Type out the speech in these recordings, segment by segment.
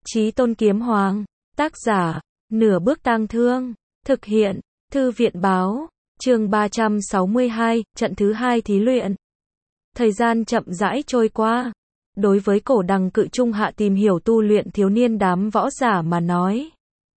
Chí Tôn Kiếm Hoàng, tác giả, Nửa Bước Tang Thương, thực hiện, Thư viện báo, chương 362, trận thứ 2 thí luyện. Thời gian chậm rãi trôi qua. Đối với Cổ Đằng Cự Trung Hạ tìm hiểu tu luyện thiếu niên đám võ giả mà nói,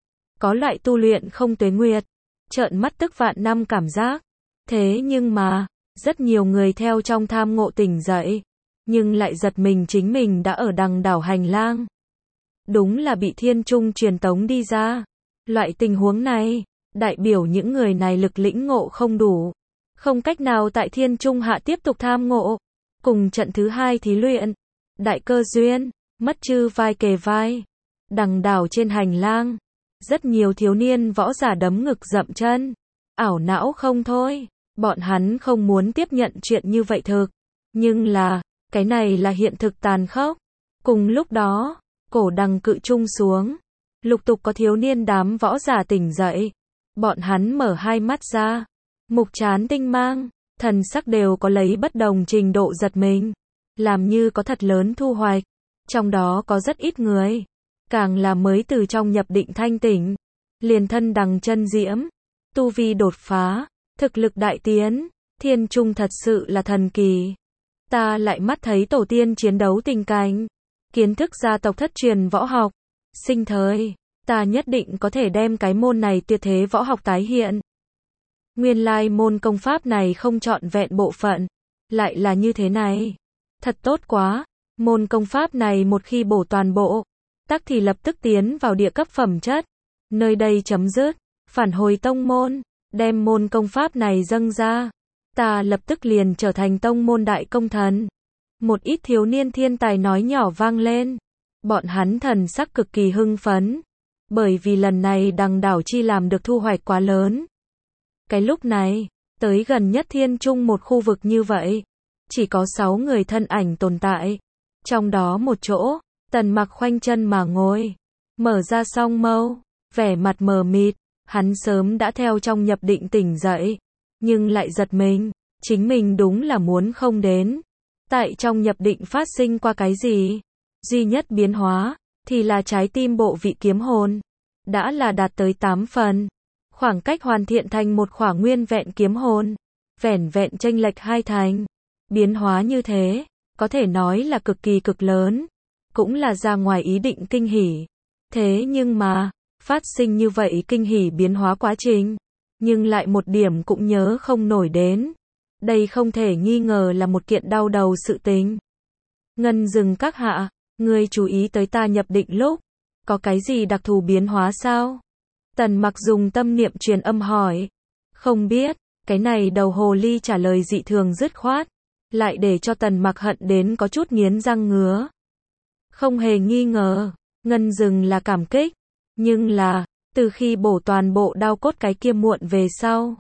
có loại tu luyện không tuế nguyệt, trợn mắt tức vạn năm cảm giác. Thế nhưng mà, rất nhiều người theo trong tham ngộ tỉnh dậy, nhưng lại giật mình chính mình đã ở đằng đảo hành lang. Đúng là bị thiên trung truyền tống đi ra. Loại tình huống này, đại biểu những người này lực lĩnh ngộ không đủ, không cách nào tại thiên trung hạ tiếp tục tham ngộ. Cùng trận thứ 2 thí luyện, đại cơ duyên, mất chư vai kề vai. Đằng đảo trên hành lang, rất nhiều thiếu niên võ giả đấm ngực dậm chân, ảo não không thôi. Bọn hắn không muốn tiếp nhận chuyện như vậy thực, nhưng là, cái này là hiện thực tàn khốc. Cùng lúc đó, Cổ Đằng Cự Trung xuống, lục tục có thiếu niên đám võ giả tỉnh dậy. Bọn hắn mở hai mắt ra, mục trán tinh mang, thần sắc đều có lấy bất đồng trình độ giật mình, làm như có thật lớn thu hoạch. Trong đó có rất ít người, càng là mới từ trong nhập định thanh tỉnh, liền thân đằng chân diễm, tu vi đột phá, thực lực đại tiến, thiên trung thật sự là thần kỳ. Ta lại mắt thấy tổ tiên chiến đấu tình cảnh, kiến thức gia tộc thất truyền võ học, sinh thời, ta nhất định có thể đem cái môn này tuyệt thế võ học tái hiện. Nguyên lai môn công pháp này không trọn vẹn bộ phận, lại là như thế này. Thật tốt quá, môn công pháp này một khi bổ toàn bộ, tắc thì lập tức tiến vào địa cấp phẩm chất. Nơi đây chấm dứt, phản hồi tông môn, đem môn công pháp này dâng ra. Ta lập tức liền trở thành tông môn đại công thần. Một ít thiếu niên thiên tài nói nhỏ vang lên. Bọn hắn thần sắc cực kỳ hưng phấn, bởi vì lần này đằng đảo chi làm được thu hoạch quá lớn. Cái lúc này, tới gần nhất thiên trung một khu vực như vậy, chỉ có 6 người thân ảnh tồn tại. Trong đó một chỗ, Tần Mặc khoanh chân mà ngồi, mở ra song mâu, vẻ mặt mờ mịt. Hắn sớm đã theo trong nhập định tỉnh dậy, nhưng lại giật mình, chính mình đúng là muốn không đến. Tại trong nhập định phát sinh qua cái gì? Duy nhất biến hóa, thì là trái tim bộ vị kiếm hồn, đã là đạt tới 8 phần. Khoảng cách hoàn thiện thành một khỏa nguyên vẹn kiếm hồn, vẻn vẹn chênh lệch 2 thành. Biến hóa như thế, có thể nói là cực kỳ cực lớn, cũng là ra ngoài ý định kinh hỉ. Thế nhưng mà, phát sinh như vậy kinh hỉ biến hóa quá trình, nhưng lại một điểm cũng nhớ không nổi đến. Đây không thể nghi ngờ là một kiện đau đầu sự tình. Ngân Dừng các hạ, ngươi chú ý tới ta nhập định lúc, có cái gì đặc thù biến hóa sao? Tần Mặc dùng tâm niệm truyền âm hỏi. Không biết, cái này đầu hồ ly trả lời dị thường dứt khoát, lại để cho Tần Mặc hận đến có chút nghiến răng ngứa. Không hề nghi ngờ, Ngân Dừng là cảm kích. Nhưng là, từ khi bổ toàn bộ đao cốt cái kia muộn về sau,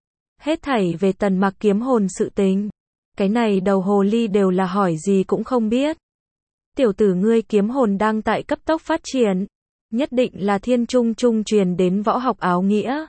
hết thảy về Tần Mặc kiếm hồn sự tình, cái này đầu hồ ly đều là hỏi gì cũng không biết. Tiểu tử ngươi kiếm hồn đang tại cấp tốc phát triển, nhất định là thiên trung trung truyền đến võ học áo nghĩa,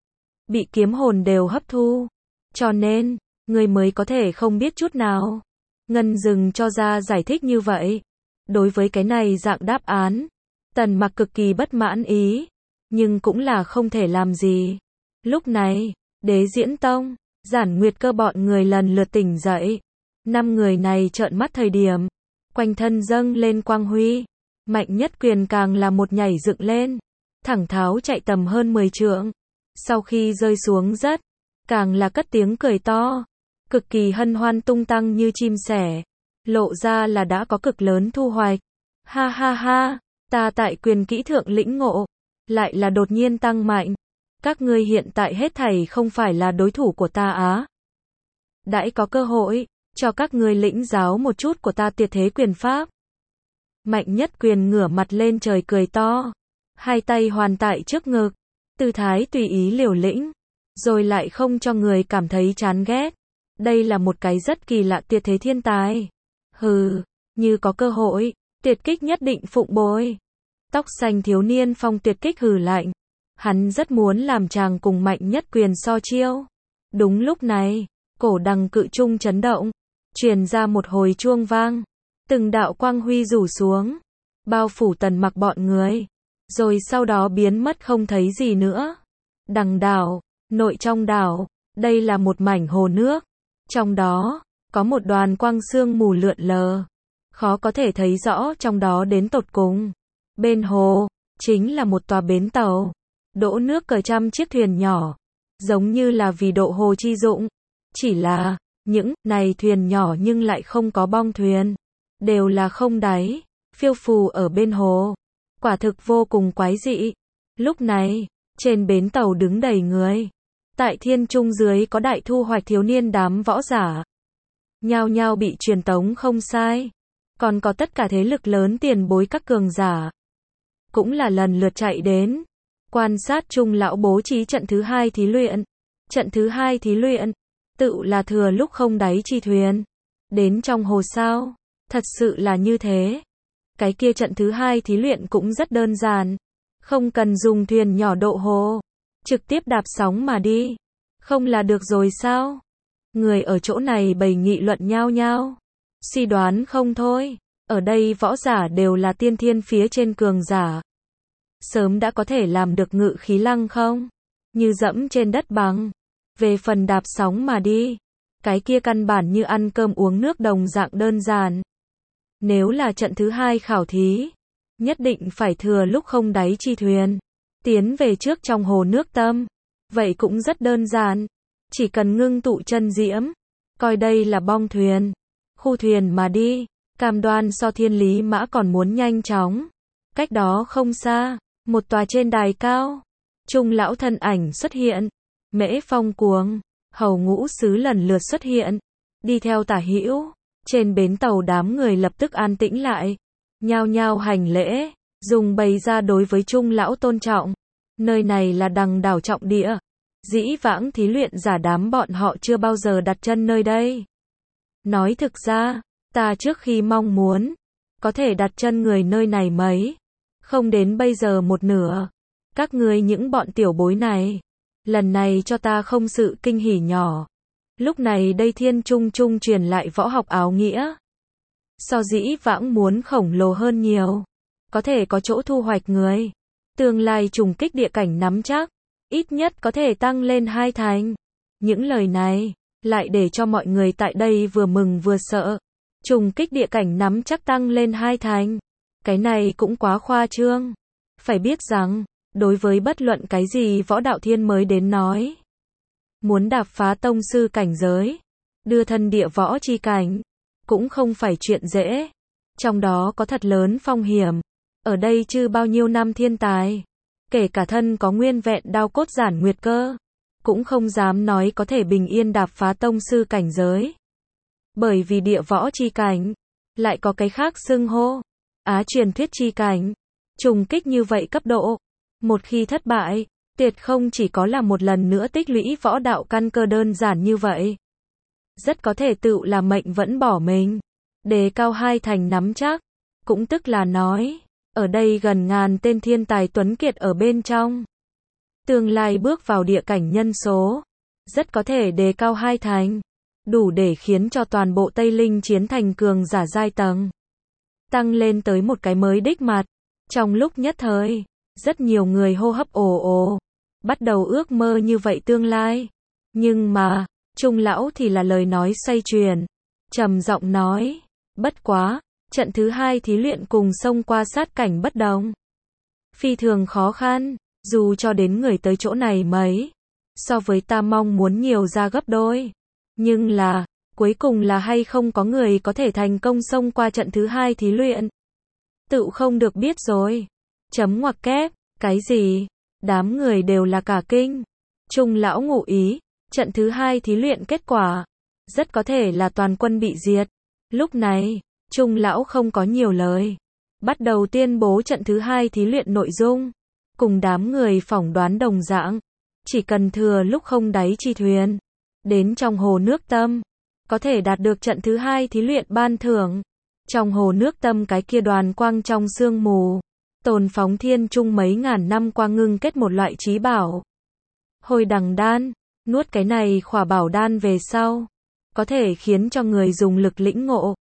bị kiếm hồn đều hấp thu, cho nên, ngươi mới có thể không biết chút nào. Ngân Dừng cho ra giải thích như vậy. Đối với cái này dạng đáp án, Tần Mặc cực kỳ bất mãn ý, nhưng cũng là không thể làm gì. Lúc này, Đế Diễn Tông, Giản Nguyệt Cơ bọn người lần lượt tỉnh dậy. 5 người này trợn mắt thời điểm, quanh thân dâng lên quang huy, Mạnh Nhất Quyền càng là một nhảy dựng lên, thẳng tháo chạy tầm hơn 10 trượng. Sau khi rơi xuống đất, càng là cất tiếng cười to, cực kỳ hân hoan tung tăng như chim sẻ, lộ ra là đã có cực lớn thu hoạch. Ha ha ha, ta tại quyền kỹ thượng lĩnh ngộ, lại là đột nhiên tăng mạnh. Các ngươi hiện tại hết thảy không phải là đối thủ của ta á. Đãi có cơ hội, cho các ngươi lĩnh giáo một chút của ta tuyệt thế quyền pháp. Mạnh Nhất Quyền ngửa mặt lên trời cười to, hai tay hoàn tại trước ngực, tư thái tùy ý liều lĩnh, rồi lại không cho người cảm thấy chán ghét. Đây là một cái rất kỳ lạ tuyệt thế thiên tài. Hừ, như có cơ hội, tuyệt kích nhất định phụng bồi. Tóc xanh thiếu niên phong tuyệt kích hừ lạnh. Hắn rất muốn làm chàng cùng Mạnh Nhất Quyền so chiêu. Đúng lúc này, Cổ Đằng Cự Trung chấn động, truyền ra một hồi chuông vang. Từng đạo quang huy rủ xuống. bao phủ Tần Mặc bọn người, rồi sau đó biến mất không thấy gì nữa. Đằng đảo, nội trong đảo, đây là một mảnh hồ nước, trong đó có một đoàn quang sương mù lượn lờ, khó có thể thấy rõ trong đó đến tột cùng. Bên hồ chính là một tòa bến tàu, đỗ nước cờ trăm chiếc thuyền nhỏ, giống như là vì độ hồ chi dụng. Chỉ là những này thuyền nhỏ nhưng lại không có bong thuyền, đều là không đáy, phiêu phù ở bên hồ. Quả thực vô cùng quái dị. Lúc này, trên bến tàu đứng đầy người. Tại thiên trung dưới có đại thu hoạch thiếu niên đám võ giả. Nhao nhao bị truyền tống không sai. Còn có tất cả thế lực lớn tiền bối các cường giả. Cũng là lần lượt chạy đến. Quan sát Trung lão bố trí trận thứ hai thí luyện. Trận thứ hai thí luyện, tự là thừa lúc không đáy chi thuyền. Đến trong hồ sao? Thật sự là như thế. Cái kia trận thứ hai thí luyện cũng rất đơn giản. Không cần dùng thuyền nhỏ độ hồ. Trực tiếp đạp sóng mà đi. Không là được rồi sao? Người ở chỗ này bày nghị luận nhao nhao. Suy đoán không thôi. Ở đây võ giả đều là tiên thiên phía trên cường giả. Sớm đã có thể làm được ngự khí lăng không? Như dẫm trên đất bằng. Về phần đạp sóng mà đi. Cái kia căn bản như ăn cơm uống nước đồng dạng đơn giản. Nếu là trận thứ hai khảo thí, nhất định phải thừa lúc không đáy chi thuyền, tiến về trước trong hồ nước tâm. Vậy cũng rất đơn giản, chỉ cần ngưng tụ chân diễm, coi đây là bong thuyền, khu thuyền mà đi, cam đoan so thiên lý mã còn muốn nhanh chóng. Cách đó không xa, một tòa trên đài cao, Trung lão thân ảnh xuất hiện, Mễ Phong Cuồng, Hầu Ngũ Sứ lần lượt xuất hiện, đi theo tả hữu. Trên bến tàu đám người lập tức an tĩnh lại, nhao nhao hành lễ, dùng bày ra đối với Trung lão tôn trọng. Nơi này là đằng đảo trọng địa, dĩ vãng thí luyện giả đám bọn họ chưa bao giờ đặt chân nơi đây. Nói thực ra, ta trước khi mong muốn có thể đặt chân người nơi này mấy, không đến bây giờ một nửa. Các ngươi những bọn tiểu bối này, lần này cho ta không sự kinh hỉ nhỏ. Lúc này đây thiên trung trung truyền lại võ học áo nghĩa. So dĩ vãng muốn khổng lồ hơn nhiều. Có thể có chỗ thu hoạch người. Tương lai trùng kích địa cảnh nắm chắc. Ít nhất có thể tăng lên 2 thành. Những lời này, lại để cho mọi người tại đây vừa mừng vừa sợ. Trùng kích địa cảnh nắm chắc tăng lên 2 thành. Cái này cũng quá khoa trương. Phải biết rằng, đối với bất luận cái gì võ đạo thiên mới đến nói. Muốn đạp phá tông sư cảnh giới, đưa thân địa võ chi cảnh, cũng không phải chuyện dễ. Trong đó có thật lớn phong hiểm. Ở đây chứ bao nhiêu năm thiên tài, kể cả thân có nguyên vẹn đao cốt giản nguyệt cơ, cũng không dám nói có thể bình yên đạp phá tông sư cảnh giới. Bởi vì địa võ chi cảnh, lại có cái khác xưng hô, Á truyền thuyết chi cảnh, trùng kích như vậy cấp độ. Một khi thất bại, tuyệt không chỉ có là một lần nữa tích lũy võ đạo căn cơ đơn giản như vậy. Rất có thể tự là mệnh vẫn bỏ mình. Đề cao 2 thành nắm chắc. Cũng tức là nói, ở đây gần ngàn tên thiên tài tuấn kiệt ở bên trong. Tương lai bước vào địa cảnh nhân số. Rất có thể đề cao 2 thành. Đủ để khiến cho toàn bộ Tây Linh chiến thành cường giả giai tầng. Tăng lên tới một cái mới đích mặt. Trong lúc nhất thời, rất nhiều người hô hấp ồ ồ. Bắt đầu ước mơ như vậy tương lai. Nhưng mà, Trung lão thì là lời nói xoay chuyển. Trầm giọng nói, bất quá, trận thứ hai thí luyện cùng xông qua sát cảnh bất đồng. Phi thường khó khăn, dù cho đến người tới chỗ này mấy. So với ta mong muốn nhiều ra gấp đôi. Nhưng là, cuối cùng là hay không có người có thể thành công xông qua trận thứ hai thí luyện. Tự không được biết rồi. Chấm ngoặc kép, cái gì? Đám người đều là cả kinh. Trung lão ngụ ý, trận thứ hai thí luyện kết quả, rất có thể là toàn quân bị diệt. Lúc này, Trung lão không có nhiều lời. Bắt đầu tuyên bố trận thứ hai thí luyện nội dung. Cùng đám người phỏng đoán đồng dạng. Chỉ cần thừa lúc không đáy chi thuyền. Đến trong hồ nước tâm. Có thể đạt được trận thứ hai thí luyện ban thưởng. Trong hồ nước tâm cái kia đoàn quang trong sương mù. Tồn phóng thiên trung mấy ngàn năm qua ngưng kết một loại trí bảo. Hồi đằng đan, nuốt cái này khỏa bảo đan về sau. Có thể khiến cho người dùng lực lĩnh ngộ.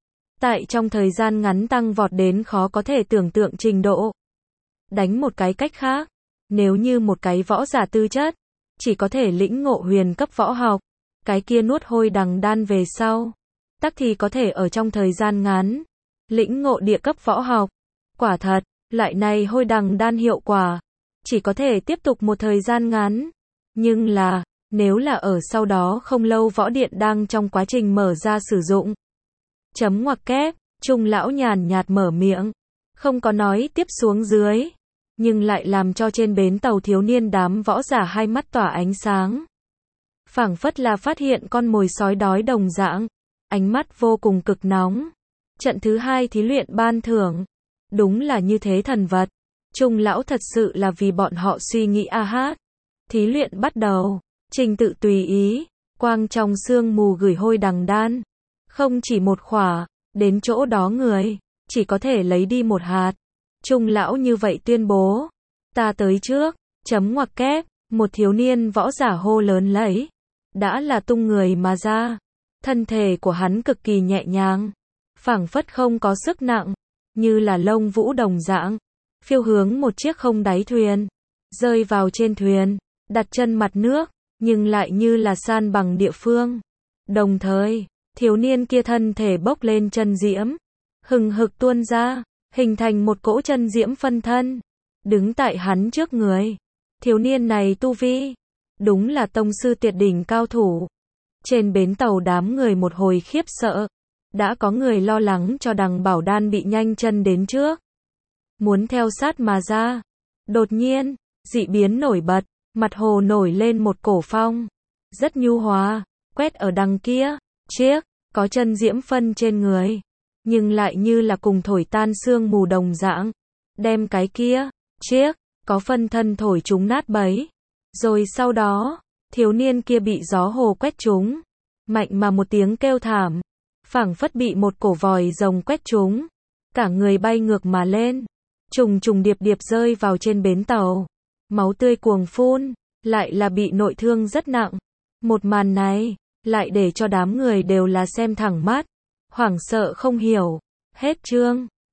tại trong thời gian ngắn tăng vọt đến khó có thể tưởng tượng trình độ. Đánh một cái cách khác, nếu như một cái võ giả tư chất, chỉ có thể lĩnh ngộ huyền cấp võ học, cái kia nuốt hôi đằng đan về sau, tắc thì có thể ở trong thời gian ngắn, lĩnh ngộ địa cấp võ học. Quả thật, loại này hôi đằng đan hiệu quả, chỉ có thể tiếp tục một thời gian ngắn. Nhưng là, nếu là ở sau đó không lâu võ điện đang trong quá trình mở ra sử dụng. Chấm ngoặc kép, Trung lão nhàn nhạt mở miệng, không có nói tiếp xuống dưới, nhưng lại làm cho trên bến tàu thiếu niên đám võ giả hai mắt tỏa ánh sáng. Phảng phất là phát hiện con mồi sói đói đồng dạng, ánh mắt vô cùng cực nóng. Trận thứ 2 thí luyện ban thưởng, đúng là như thế thần vật. Trung lão thật sự là vì bọn họ suy nghĩ a hát. Thí luyện bắt đầu, trình tự tùy ý, quang trong sương mù gửi hôi đằng đan. Không chỉ một khỏa, đến chỗ đó người, chỉ có thể lấy đi một hạt. Trung lão như vậy tuyên bố, ta tới trước, chấm ngoặc kép, một thiếu niên võ giả hô lớn lấy. Đã là tung người mà ra, thân thể của hắn cực kỳ nhẹ nhàng, phảng phất không có sức nặng, như là lông vũ đồng dạng, phiêu hướng một chiếc không đáy thuyền, rơi vào trên thuyền, đặt chân mặt nước, nhưng lại như là san bằng địa phương. Đồng thời, thiếu niên kia thân thể bốc lên chân diễm, hừng hực tuôn ra, hình thành một cỗ chân diễm phân thân, đứng tại hắn trước người. Thiếu niên này tu vi, đúng là tông sư tuyệt đỉnh cao thủ. Trên bến tàu đám người một hồi khiếp sợ, đã có người lo lắng cho đằng bảo đan bị nhanh chân đến trước, muốn theo sát mà ra. Đột nhiên, dị biến nổi bật, mặt hồ nổi lên một cổ phong, rất nhu hòa, quét ở đằng kia, chiếc, có chân diễm phân trên người, nhưng lại như là cùng thổi tan sương mù đồng dạng, đem cái kia, chiếc, có phân thân thổi chúng nát bấy. Rồi sau đó, thiếu niên kia bị gió hồ quét trúng, mạnh mà một tiếng kêu thảm, phảng phất bị một cổ vòi rồng quét trúng, cả người bay ngược mà lên, trùng trùng điệp điệp rơi vào trên bến tàu, máu tươi cuồng phun, lại là bị nội thương rất nặng. Một màn này, lại để cho đám người đều là xem thẳng mắt, hoảng sợ không hiểu. Hết chương.